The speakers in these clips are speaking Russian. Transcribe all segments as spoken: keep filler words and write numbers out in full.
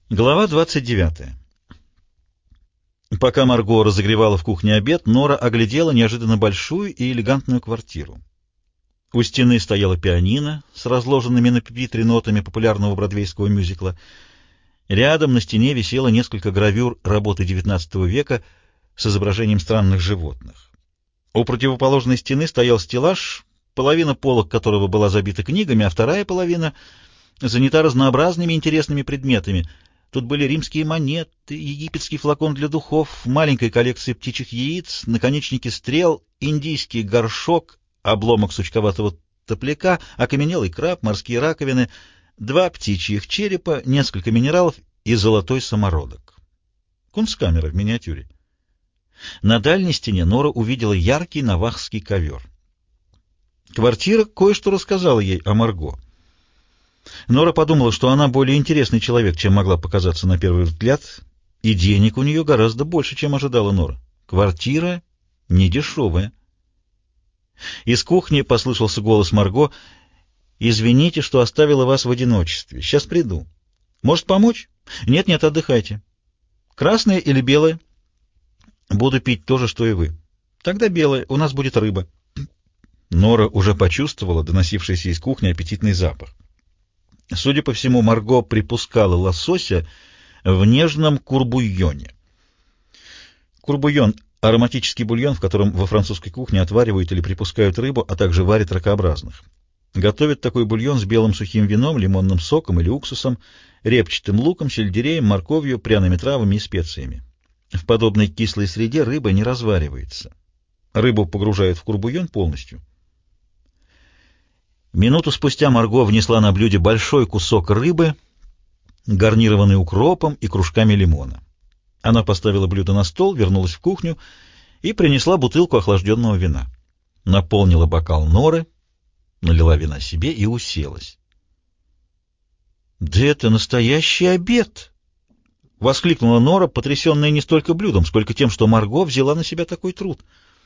Глава двадцать девятая. Пока Марго разогревала в кухне обед, Нора оглядела неожиданно большую и элегантную квартиру. У стены стояла пианино с разложенными на пюпитре нотами популярного бродвейского мюзикла. Рядом на стене висело несколько гравюр работы девятнадцатого века с изображением странных животных. У противоположной стены стоял стеллаж, половина полок которого была забита книгами, а вторая половина занята разнообразными интересными предметами. Тут были римские монеты, египетский флакон для духов, маленькая коллекция птичьих яиц, наконечники стрел, индийский горшок, обломок сучковатого топляка, окаменелый краб, морские раковины, два птичьих черепа, несколько минералов и золотой самородок. Кунсткамера в миниатюре. На дальней стене Нора увидела яркий навахский ковер. Квартира кое-что рассказала ей о Марго. Нора подумала, что она более интересный человек, чем могла показаться на первый взгляд, и денег у нее гораздо больше, чем ожидала Нора. Квартира недешевая. Из кухни послышался голос Марго. «Извините, что оставила вас в одиночестве. Сейчас приду. Может, помочь? Нет-нет, отдыхайте. Красное или белое? Буду пить то же, что и вы. Тогда белое. У нас будет рыба». Нора уже почувствовала доносившийся из кухни аппетитный запах. Судя по всему, Марго припускала лосося в нежном курбуйоне. Курбуйон — ароматический бульон, в котором во французской кухне отваривают или припускают рыбу, а также варят ракообразных. Готовят такой бульон с белым сухим вином, лимонным соком или уксусом, репчатым луком, сельдереем, морковью, пряными травами и специями. В подобной кислой среде рыба не разваривается. Рыбу погружают в курбуйон полностью. Минуту спустя Марго внесла на блюде большой кусок рыбы, гарнированный укропом и кружками лимона. Она поставила блюдо на стол, вернулась в кухню и принесла бутылку охлажденного вина. Наполнила бокал Норы, налила вина себе и уселась. «Да это настоящий обед!» — воскликнула Нора, потрясенная не столько блюдом, сколько тем, что Марго взяла на себя такой труд.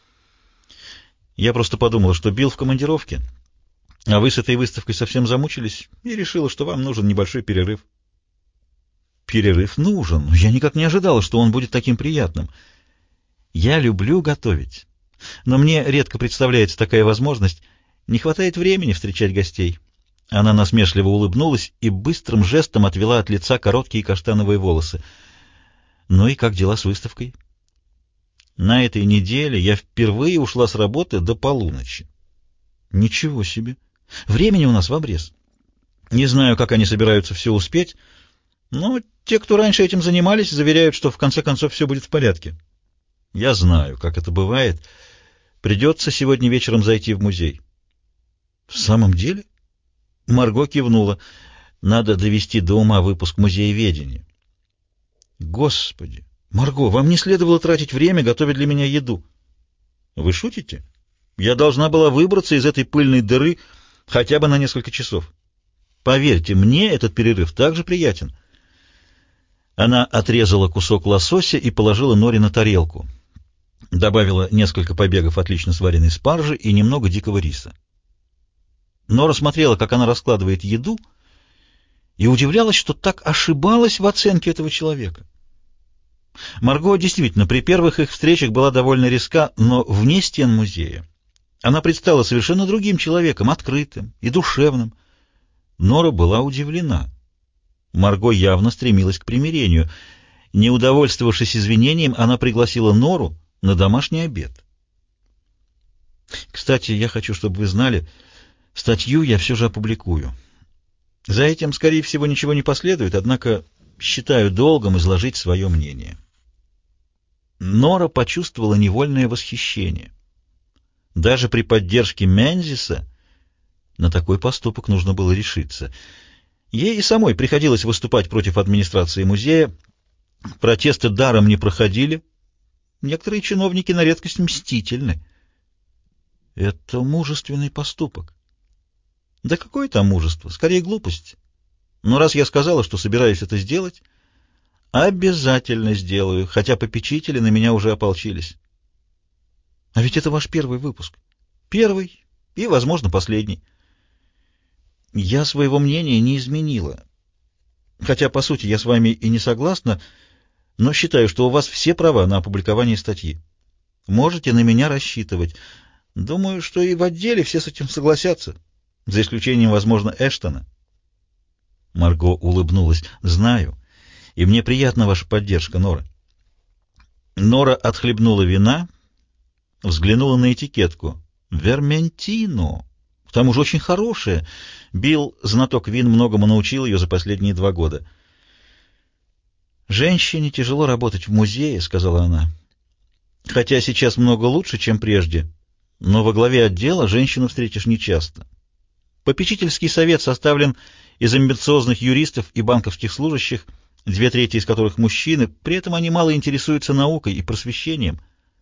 «Я просто подумала, что Билл в командировке. А вы с этой выставкой совсем замучились и решила, что вам нужен небольшой перерыв». «Перерыв нужен, но я никак не ожидала, что он будет таким приятным. Я люблю готовить, но мне редко представляется такая возможность. Не хватает времени встречать гостей». Она насмешливо улыбнулась и быстрым жестом отвела от лица короткие каштановые волосы. «Ну и как дела с выставкой?» «На этой неделе я впервые ушла с работы до полуночи». «Ничего себе! Времени у нас в обрез. Не знаю, как они собираются все успеть, но те, кто раньше этим занимались, заверяют, что в конце концов все будет в порядке. Я знаю, как это бывает. Придется сегодня вечером зайти в музей». «В самом деле?» Марго кивнула. «Надо довести до ума выпуск музееведения». «Господи! Марго, вам не следовало тратить время, готовя для меня еду». «Вы шутите? Я должна была выбраться из этой пыльной дыры хотя бы на несколько часов. Поверьте, мне этот перерыв также приятен». Она отрезала кусок лосося и положила Норе на тарелку. Добавила несколько побегов отлично сваренной спаржи и немного дикого риса. Нора смотрела, как она раскладывает еду, и удивлялась, что так ошибалась в оценке этого человека. Марго действительно при первых их встречах была довольно резка, но вне стен музея она предстала совершенно другим человеком, открытым и душевным. Нора была удивлена. Марго явно стремилась к примирению. Не удовольствовавшись извинением, она пригласила Нору на домашний обед. «Кстати, я хочу, чтобы вы знали, статью я все же опубликую. За этим, скорее всего, ничего не последует, однако считаю долгом изложить свое мнение». Нора почувствовала невольное восхищение. Даже при поддержке Мензиса на такой поступок нужно было решиться. Ей и самой приходилось выступать против администрации музея. Протесты даром не проходили. Некоторые чиновники на редкость мстительны. Это мужественный поступок. Да какое там мужество? Скорее глупость. Но раз я сказала, что собираюсь это сделать, обязательно сделаю, хотя попечители на меня уже ополчились. А ведь это ваш первый выпуск. Первый и, возможно, последний. Я своего мнения не изменила. Хотя, по сути, я с вами и не согласна, но считаю, что у вас все права на опубликование статьи. Можете на меня рассчитывать. Думаю, что и в отделе все с этим согласятся, за исключением, возможно, Эштона. Марго улыбнулась. «Знаю, и мне приятна ваша поддержка, Нора». Нора отхлебнула вина, взглянула на этикетку. «Верментино! К тому же очень хорошее. Билл, знаток вин, многому научил ее за последние два года». «Женщине тяжело работать в музее», — сказала она. «Хотя сейчас много лучше, чем прежде, но во главе отдела женщину встретишь нечасто. Попечительский совет составлен из амбициозных юристов и банковских служащих, две трети из которых мужчины, при этом они мало интересуются наукой и просвещением.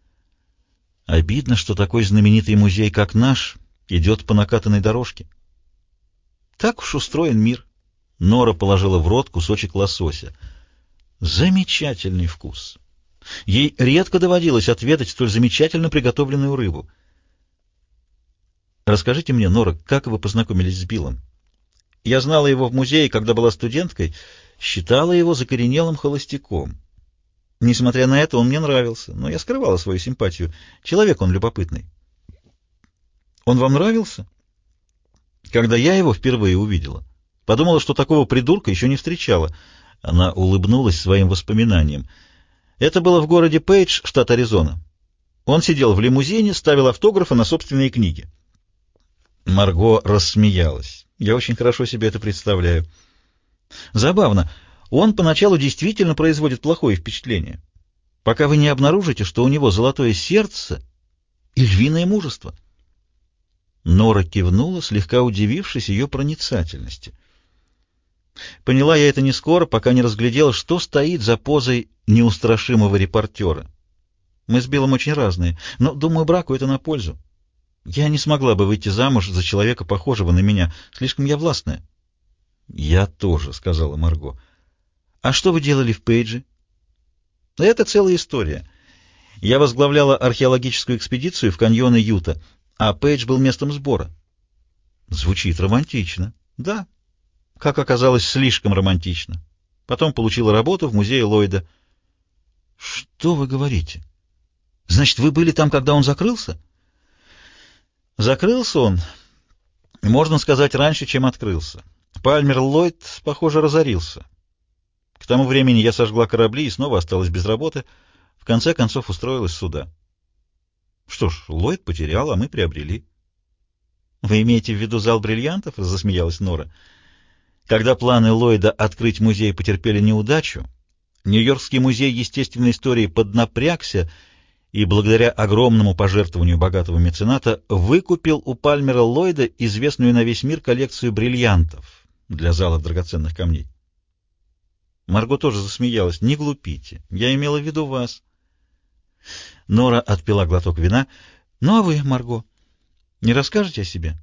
Обидно, что такой знаменитый музей, как наш, идет по накатанной дорожке. Так уж устроен мир». Нора положила в рот кусочек лосося. Замечательный вкус. Ей редко доводилось отведать столь замечательно приготовленную рыбу. «Расскажите мне, Нора, как вы познакомились с Биллом? Я знала его в музее, когда была студенткой, считала его закоренелым холостяком. Несмотря на это, он мне нравился, но я скрывала свою симпатию. Человек он любопытный». «Он вам нравился?» «Когда я его впервые увидела, подумала, что такого придурка еще не встречала». Она улыбнулась своим воспоминаниям. «Это было в городе Пейдж, штат Аризона. Он сидел в лимузине, ставил автографы на собственные книги». Марго рассмеялась. «Я очень хорошо себе это представляю». «Забавно. Он поначалу действительно производит плохое впечатление, пока вы не обнаружите, что у него золотое сердце и львиное мужество». Нора кивнула, слегка удивившись ее проницательности. Поняла я это не скоро, пока не разглядела, что стоит за позой неустрашимого репортера. Мы с Биллом очень разные, но, думаю, браку это на пользу. Я не смогла бы выйти замуж за человека, похожего на меня. Слишком я властная. — Я тоже, — сказала Марго. — А что вы делали в Пейдже? — Это целая история. Я возглавляла археологическую экспедицию в каньоны Юта, а Пейдж был местом сбора. — Звучит романтично. — Да. Как оказалось, слишком романтично. Потом получила работу в музее Ллойда. — Что вы говорите? Значит, вы были там, когда он закрылся? — Закрылся он, можно сказать, раньше, чем открылся. Пальмер Ллойд, похоже, разорился. К тому времени я сожгла корабли и снова осталась без работы. В конце концов устроилась сюда. — Что ж, Ллойд потерял, а мы приобрели. — Вы имеете в виду зал бриллиантов? — засмеялась Нора. Когда планы Ллойда открыть музей потерпели неудачу, Нью-Йоркский музей естественной истории поднапрягся и, благодаря огромному пожертвованию богатого мецената, выкупил у Пальмера Ллойда известную на весь мир коллекцию бриллиантов для зала драгоценных камней. Марго тоже засмеялась. «Не глупите, я имела в виду вас». Нора отпила глоток вина. «Ну а вы, Марго, не расскажете о себе?»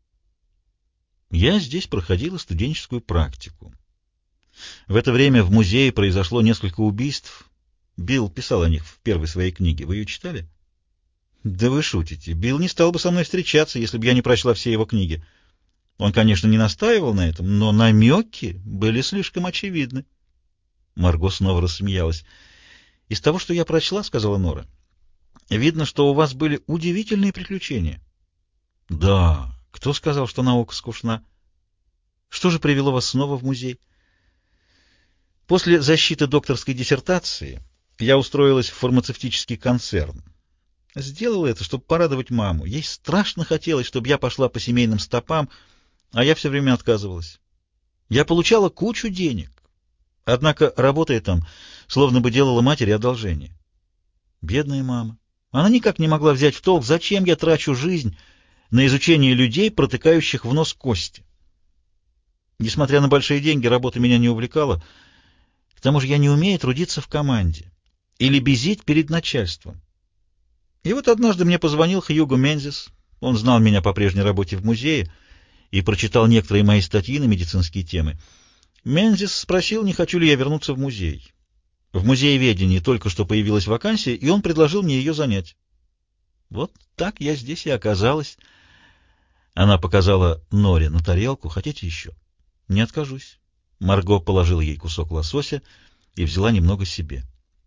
Я здесь проходила студенческую практику. В это время в музее произошло несколько убийств. Билл писал о них в первой своей книге. Вы ее читали? Да вы шутите. Билл не стал бы со мной встречаться, если бы я не прочла все его книги. Он, конечно, не настаивал на этом, но намеки были слишком очевидны. Марго снова рассмеялась. «Из того, что я прочла, — сказала Нора, — видно, что у вас были удивительные приключения». «Да. Кто сказал, что наука скучна? Что же привело вас снова в музей?» После защиты докторской диссертации я устроилась в фармацевтический концерн. Сделала это, чтобы порадовать маму. Ей страшно хотелось, чтобы я пошла по семейным стопам, а я все время отказывалась. Я получала кучу денег, однако, работая там, словно бы делала матери одолжение. Бедная мама. Она никак не могла взять в толк, зачем я трачу жизнь на изучение людей, протыкающих в нос кости. Несмотря на большие деньги, работа меня не увлекала. К тому же я не умею трудиться в команде или безить перед начальством. И вот однажды мне позвонил Хьюго Мензис. Он знал меня по прежней работе в музее и прочитал некоторые мои статьи на медицинские темы. Мензис спросил, не хочу ли я вернуться в музей. В музееведении только что появилась вакансия, и он предложил мне ее занять. Вот так я здесь и оказалась. Она показала Норе на тарелку. Хотите еще? Не откажусь. Марго положила ей кусок лосося и взяла немного себе.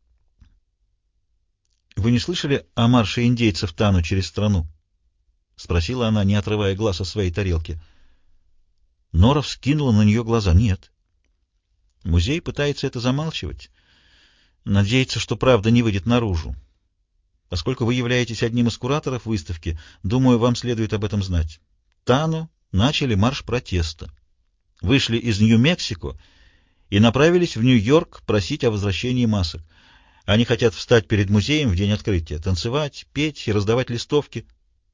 «Вы не слышали о марше индейцев Тану через страну?» — спросила она, не отрывая глаз от своей тарелки. Нора вскинула на нее глаза. «Нет». Музей пытается это замалчивать. Надеется, что правда не выйдет наружу. Поскольку вы являетесь одним из кураторов выставки, думаю, вам следует об этом знать. Тану начали марш протеста. Вышли из Нью-Мексико и направились в Нью-Йорк просить о возвращении масок. Они хотят встать перед музеем в день открытия, танцевать, петь и раздавать листовки.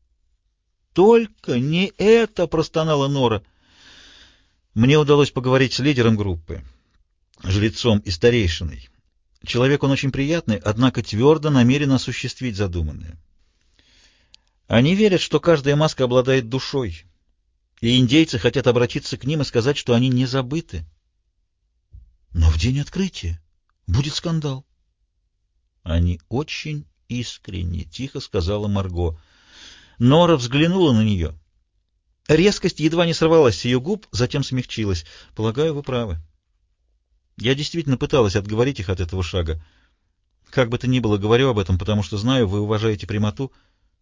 «Только не это!» — простонала Нора. «Мне удалось поговорить с лидером группы, жрецом и старейшиной. Человек он очень приятный, однако твердо намерен осуществить задуманное. Они верят, что каждая маска обладает душой, и индейцы хотят обратиться к ним и сказать, что они не забыты. Но в день открытия будет скандал». «Они очень искренни», — тихо сказала Марго. Нора взглянула на нее. Резкость едва не сорвалась с ее губ, затем смягчилась. «Полагаю, вы правы. Я действительно пыталась отговорить их от этого шага. Как бы то ни было, говорю об этом, потому что знаю, вы уважаете прямоту».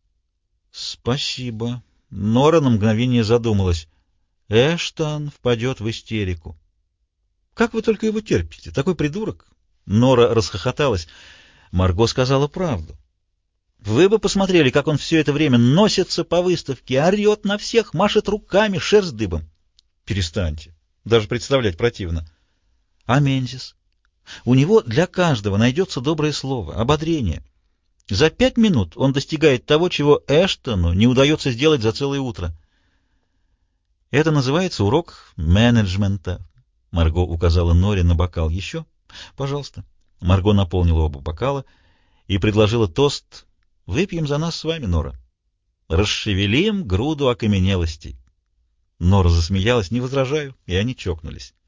«Спасибо». Нора на мгновение задумалась. «Эштон впадет в истерику». «Как вы только его терпите? Такой придурок!» Нора расхохоталась. Марго сказала правду. Вы бы посмотрели, как он все это время носится по выставке, орет на всех, машет руками, шерсть дыбом. Перестаньте. Даже представлять противно. А Мензис? У него для каждого найдется доброе слово, ободрение. За пять минут он достигает того, чего Эштону не удается сделать за целое утро. Это называется урок менеджмента. Марго указала Норе на бокал. Еще? Пожалуйста. Марго наполнила оба бокала и предложила тост. Выпьем за нас с вами, Нора. Расшевелим груду окаменелостей. Нора засмеялась. Не возражаю, и они чокнулись.